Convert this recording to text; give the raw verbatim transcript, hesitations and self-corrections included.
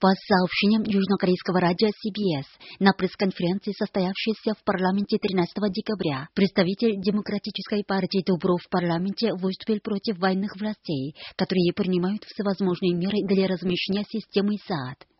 По сообщениям южнокорейского радио си би эс, на пресс-конференции, состоявшейся в парламенте тринадцатого декабря, представитель Демократической партии Добро в парламенте выступил против военных властей, которые принимают всевозможные меры для размещения системы САД.